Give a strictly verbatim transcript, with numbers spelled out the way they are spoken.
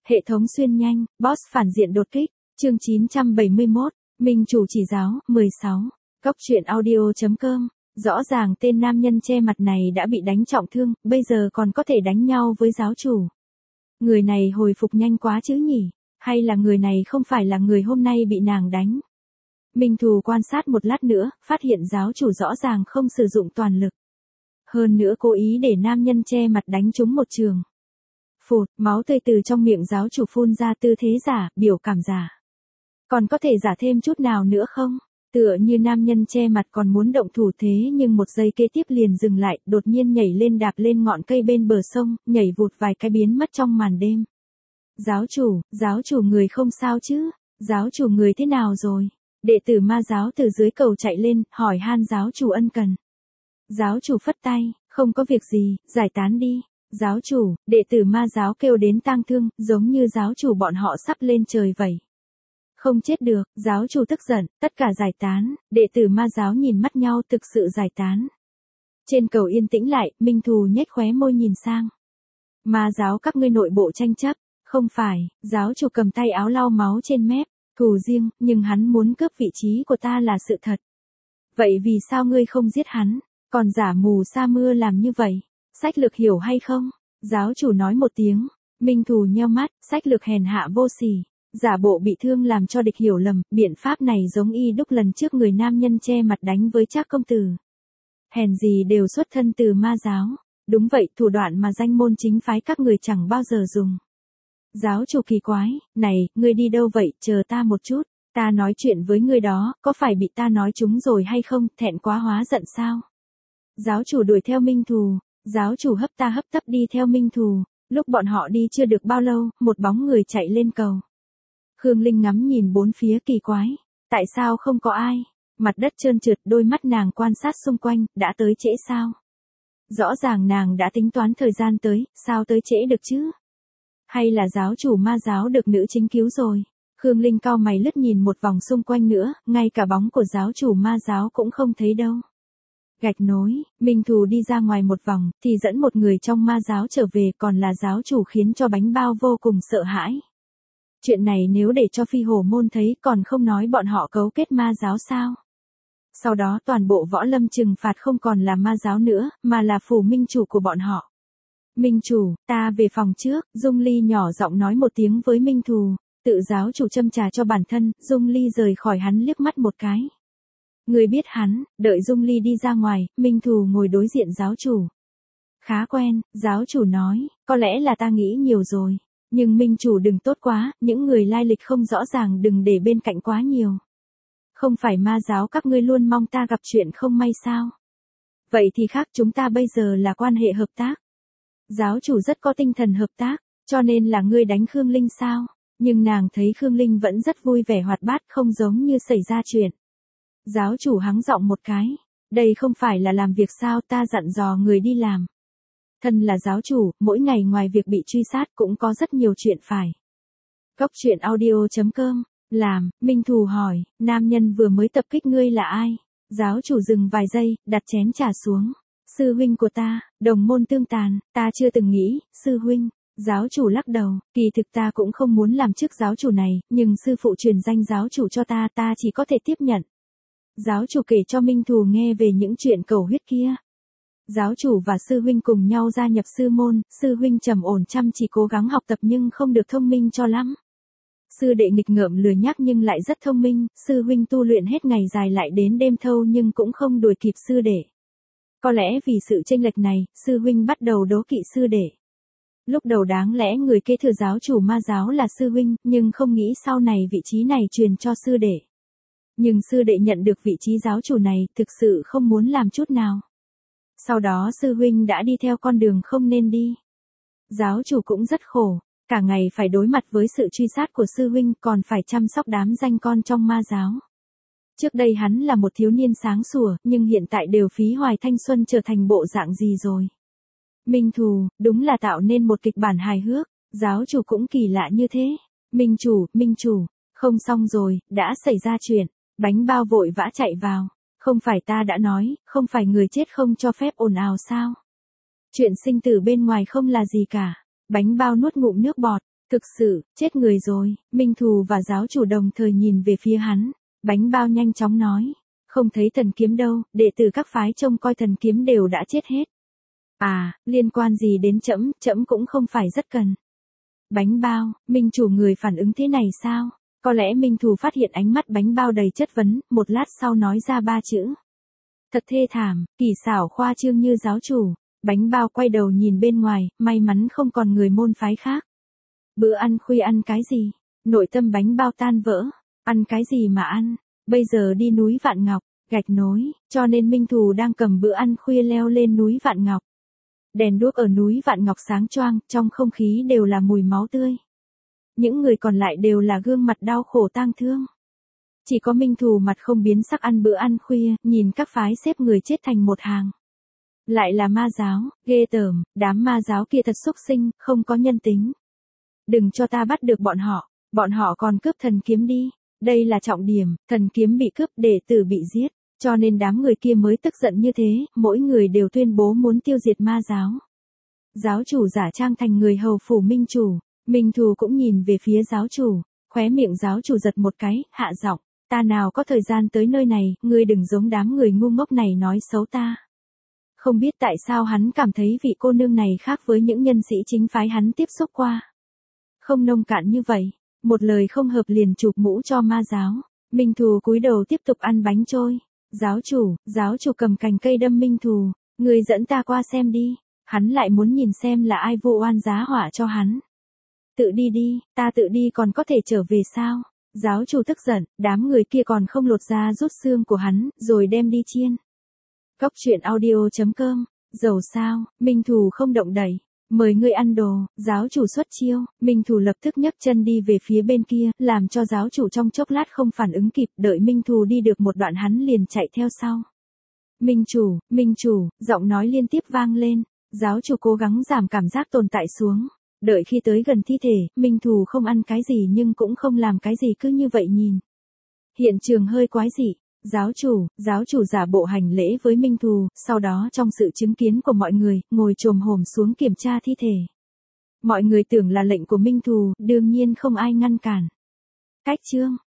Hệ thống xuyên nhanh, boss phản diện đột kích, chương chín trăm bảy mươi mốt, Minh chủ chỉ giáo, mười sáu, Cóc truyện audio.com, rõ ràng tên nam nhân che mặt này đã bị đánh trọng thương, bây giờ còn có thể đánh nhau với giáo chủ. Người này hồi phục nhanh quá chứ nhỉ, hay là người này không phải là người hôm nay bị nàng đánh. Minh Thù quan sát một lát nữa, phát hiện giáo chủ rõ ràng không sử dụng toàn lực. Hơn nữa cố ý để nam nhân che mặt đánh trúng một trường. Phụt, máu tươi từ trong miệng giáo chủ phun ra, tư thế giả, biểu cảm giả. Còn có thể giả thêm chút nào nữa không? Tựa như nam nhân che mặt còn muốn động thủ thế nhưng một giây kế tiếp liền dừng lại, đột nhiên nhảy lên đạp lên ngọn cây bên bờ sông, nhảy vụt vài cái biến mất trong màn đêm. Giáo chủ, giáo chủ người không sao chứ? Giáo chủ người thế nào rồi? Đệ tử ma giáo từ dưới cầu chạy lên, hỏi han giáo chủ ân cần. Giáo chủ phất tay, không có việc gì, giải tán đi. Giáo chủ, đệ tử ma giáo kêu đến tang thương, giống như giáo chủ bọn họ sắp lên trời vậy. Không chết được, giáo chủ tức giận, tất cả giải tán, đệ tử ma giáo nhìn mắt nhau thực sự giải tán. Trên cầu yên tĩnh lại, Minh Thù nhếch khóe môi nhìn sang. Ma giáo các ngươi nội bộ tranh chấp, không phải, giáo chủ cầm tay áo lau máu trên mép, thù riêng, nhưng hắn muốn cướp vị trí của ta là sự thật. Vậy vì sao ngươi không giết hắn, còn giả mù sa mưa làm như vậy? Sách lược hiểu hay không? Giáo chủ nói một tiếng, Minh Thù nheo mắt, sách lược hèn hạ vô sỉ, giả bộ bị thương làm cho địch hiểu lầm, biện pháp này giống y đúc lần trước người nam nhân che mặt đánh với Trác công tử. Hèn gì đều xuất thân từ ma giáo, đúng vậy, thủ đoạn mà danh môn chính phái các người chẳng bao giờ dùng. Giáo chủ kỳ quái, này, ngươi đi đâu vậy, chờ ta một chút, ta nói chuyện với ngươi đó, có phải bị ta nói trúng rồi hay không, thẹn quá hóa giận sao? Giáo chủ đuổi theo Minh Thù. Giáo chủ hấp ta hấp tấp đi theo Minh Thù, lúc bọn họ đi chưa được bao lâu, một bóng người chạy lên cầu. Khương Linh ngắm nhìn bốn phía kỳ quái, tại sao không có ai, mặt đất trơn trượt, đôi mắt nàng quan sát xung quanh, đã tới trễ sao? Rõ ràng nàng đã tính toán thời gian tới, sao tới trễ được chứ? Hay là giáo chủ ma giáo được nữ chính cứu rồi? Khương Linh cau mày lướt nhìn một vòng xung quanh nữa, ngay cả bóng của giáo chủ ma giáo cũng không thấy đâu. Gạch nối, Minh Thù đi ra ngoài một vòng, thì dẫn một người trong ma giáo trở về, còn là giáo chủ khiến cho Bánh Bao vô cùng sợ hãi. Chuyện này nếu để cho Phi Hổ môn thấy còn không nói bọn họ cấu kết ma giáo sao. Sau đó toàn bộ võ lâm trừng phạt không còn là ma giáo nữa, mà là phủ minh chủ của bọn họ. Minh chủ, ta về phòng trước, Dung Ly nhỏ giọng nói một tiếng với Minh Thù, tự giáo chủ châm trà cho bản thân, Dung Ly rời khỏi hắn liếc mắt một cái. Người biết hắn, đợi Dung Ly đi ra ngoài, Minh Thù ngồi đối diện giáo chủ. Khá quen, giáo chủ nói, có lẽ là ta nghĩ nhiều rồi. Nhưng Minh chủ đừng tốt quá, những người lai lịch không rõ ràng đừng để bên cạnh quá nhiều. Không phải ma giáo các ngươi luôn mong ta gặp chuyện không may sao? Vậy thì khác, chúng ta bây giờ là quan hệ hợp tác. Giáo chủ rất có tinh thần hợp tác, cho nên là ngươi đánh Khương Linh sao? Nhưng nàng thấy Khương Linh vẫn rất vui vẻ hoạt bát, không giống như xảy ra chuyện. Giáo chủ hắng giọng một cái, đây không phải là làm việc sao, ta dặn dò người đi làm. Thân là giáo chủ, mỗi ngày ngoài việc bị truy sát cũng có rất nhiều chuyện phải. Cóc truyện audio.com, làm, Minh Thù hỏi, nam nhân vừa mới tập kích ngươi là ai? Giáo chủ dừng vài giây, đặt chén trà xuống. Sư huynh của ta, đồng môn tương tàn, ta chưa từng nghĩ, sư huynh. Giáo chủ lắc đầu, kỳ thực ta cũng không muốn làm chức giáo chủ này, nhưng sư phụ truyền danh giáo chủ cho ta, ta chỉ có thể tiếp nhận. Giáo chủ kể cho Minh Thù nghe về những chuyện cầu huyết kia. Giáo chủ và sư huynh cùng nhau gia nhập sư môn, sư huynh trầm ổn chăm chỉ cố gắng học tập nhưng không được thông minh cho lắm. Sư đệ nghịch ngợm lười nhác nhưng lại rất thông minh, sư huynh tu luyện hết ngày dài lại đến đêm thâu nhưng cũng không đuổi kịp sư đệ. Có lẽ vì sự chênh lệch này, sư huynh bắt đầu đố kỵ sư đệ. Lúc đầu đáng lẽ người kế thừa giáo chủ ma giáo là sư huynh, nhưng không nghĩ sau này vị trí này truyền cho sư đệ. Nhưng sư đệ nhận được vị trí giáo chủ này, thực sự không muốn làm chút nào. Sau đó sư huynh đã đi theo con đường không nên đi. Giáo chủ cũng rất khổ, cả ngày phải đối mặt với sự truy sát của sư huynh, còn phải chăm sóc đám danh con trong ma giáo. Trước đây hắn là một thiếu niên sáng sủa, nhưng hiện tại đều phí hoài thanh xuân trở thành bộ dạng gì rồi. Minh Thù, đúng là tạo nên một kịch bản hài hước, giáo chủ cũng kỳ lạ như thế. Minh chủ, Minh chủ, không xong rồi, đã xảy ra chuyện. Bánh Bao vội vã chạy vào. Không phải ta đã nói, không phải người chết không cho phép ồn ào sao? Chuyện sinh tử bên ngoài không là gì cả. Bánh Bao nuốt ngụm nước bọt, Thực sự, chết người rồi, Minh Thù và giáo chủ đồng thời nhìn về phía hắn. Bánh bao nhanh chóng nói. Không thấy thần kiếm đâu, đệ tử các phái trông coi thần kiếm đều đã chết hết. À, liên quan gì đến trẫm, trẫm cũng không phải rất cần. Bánh bao, Minh chủ người phản ứng thế này sao? Có lẽ Minh Thù phát hiện ánh mắt bánh bao đầy chất vấn, một lát sau nói ra ba chữ. Thật thê thảm, kỳ xảo khoa trương như giáo chủ. Bánh bao quay đầu nhìn bên ngoài, may mắn không còn người môn phái khác. Bữa ăn khuya ăn cái gì? Nội tâm bánh bao tan vỡ. Ăn cái gì mà ăn? Bây giờ đi núi Vạn Ngọc, gạch nối, cho nên Minh Thù đang cầm bữa ăn khuya leo lên núi Vạn Ngọc. Đèn đuốc ở núi Vạn Ngọc sáng choang, trong không khí đều là mùi máu tươi. Những người còn lại đều là gương mặt đau khổ tang thương. Chỉ có Minh Thù mặt không biến sắc ăn bữa ăn khuya, nhìn các phái xếp người chết thành một hàng. Lại là ma giáo, ghê tởm, đám ma giáo kia thật xúc sinh, không có nhân tính. Đừng cho ta bắt được bọn họ, bọn họ còn cướp thần kiếm đi. Đây là trọng điểm, thần kiếm bị cướp, đệ tử bị giết, cho nên đám người kia mới tức giận như thế, mỗi người đều tuyên bố muốn tiêu diệt ma giáo. Giáo chủ giả trang thành người hầu phủ Minh chủ, Minh Thù cũng nhìn về phía giáo chủ, khóe miệng giáo chủ giật một cái, hạ giọng, ta nào có thời gian tới nơi này, ngươi đừng giống đám người ngu ngốc này nói xấu ta. Không biết tại sao hắn cảm thấy vị cô nương này khác với những nhân sĩ chính phái hắn tiếp xúc qua. Không nông cạn như vậy. Một lời không hợp liền chụp mũ cho ma giáo. Minh Thù cúi đầu tiếp tục ăn bánh trôi. Giáo chủ, giáo chủ cầm cành cây đâm Minh Thù. Người dẫn ta qua xem đi. Hắn lại muốn nhìn xem là ai vu oan giá họa cho hắn. Tự đi đi, ta tự đi còn có thể trở về sao? Giáo chủ tức giận, đám người kia còn không lột ra rút xương của hắn, rồi đem đi chiên. Cóc truyện audio chấm com, dầu sao, Minh Thù không động đậy. Mời ngươi ăn đồ, giáo chủ xuất chiêu, Minh Thù lập tức nhấc chân đi về phía bên kia, làm cho giáo chủ trong chốc lát không phản ứng kịp, đợi Minh Thù đi được một đoạn hắn liền chạy theo sau. Minh chủ, Minh chủ, giọng nói liên tiếp vang lên, giáo chủ cố gắng giảm cảm giác tồn tại xuống, đợi khi tới gần thi thể, Minh Thù không ăn cái gì nhưng cũng không làm cái gì cứ như vậy nhìn. Hiện trường hơi quái dị. Giáo chủ, giáo chủ giả bộ hành lễ với Minh Thù, sau đó trong sự chứng kiến của mọi người, ngồi chồm hổm xuống kiểm tra thi thể. Mọi người tưởng là lệnh của Minh Thù, đương nhiên không ai ngăn cản. Cách chương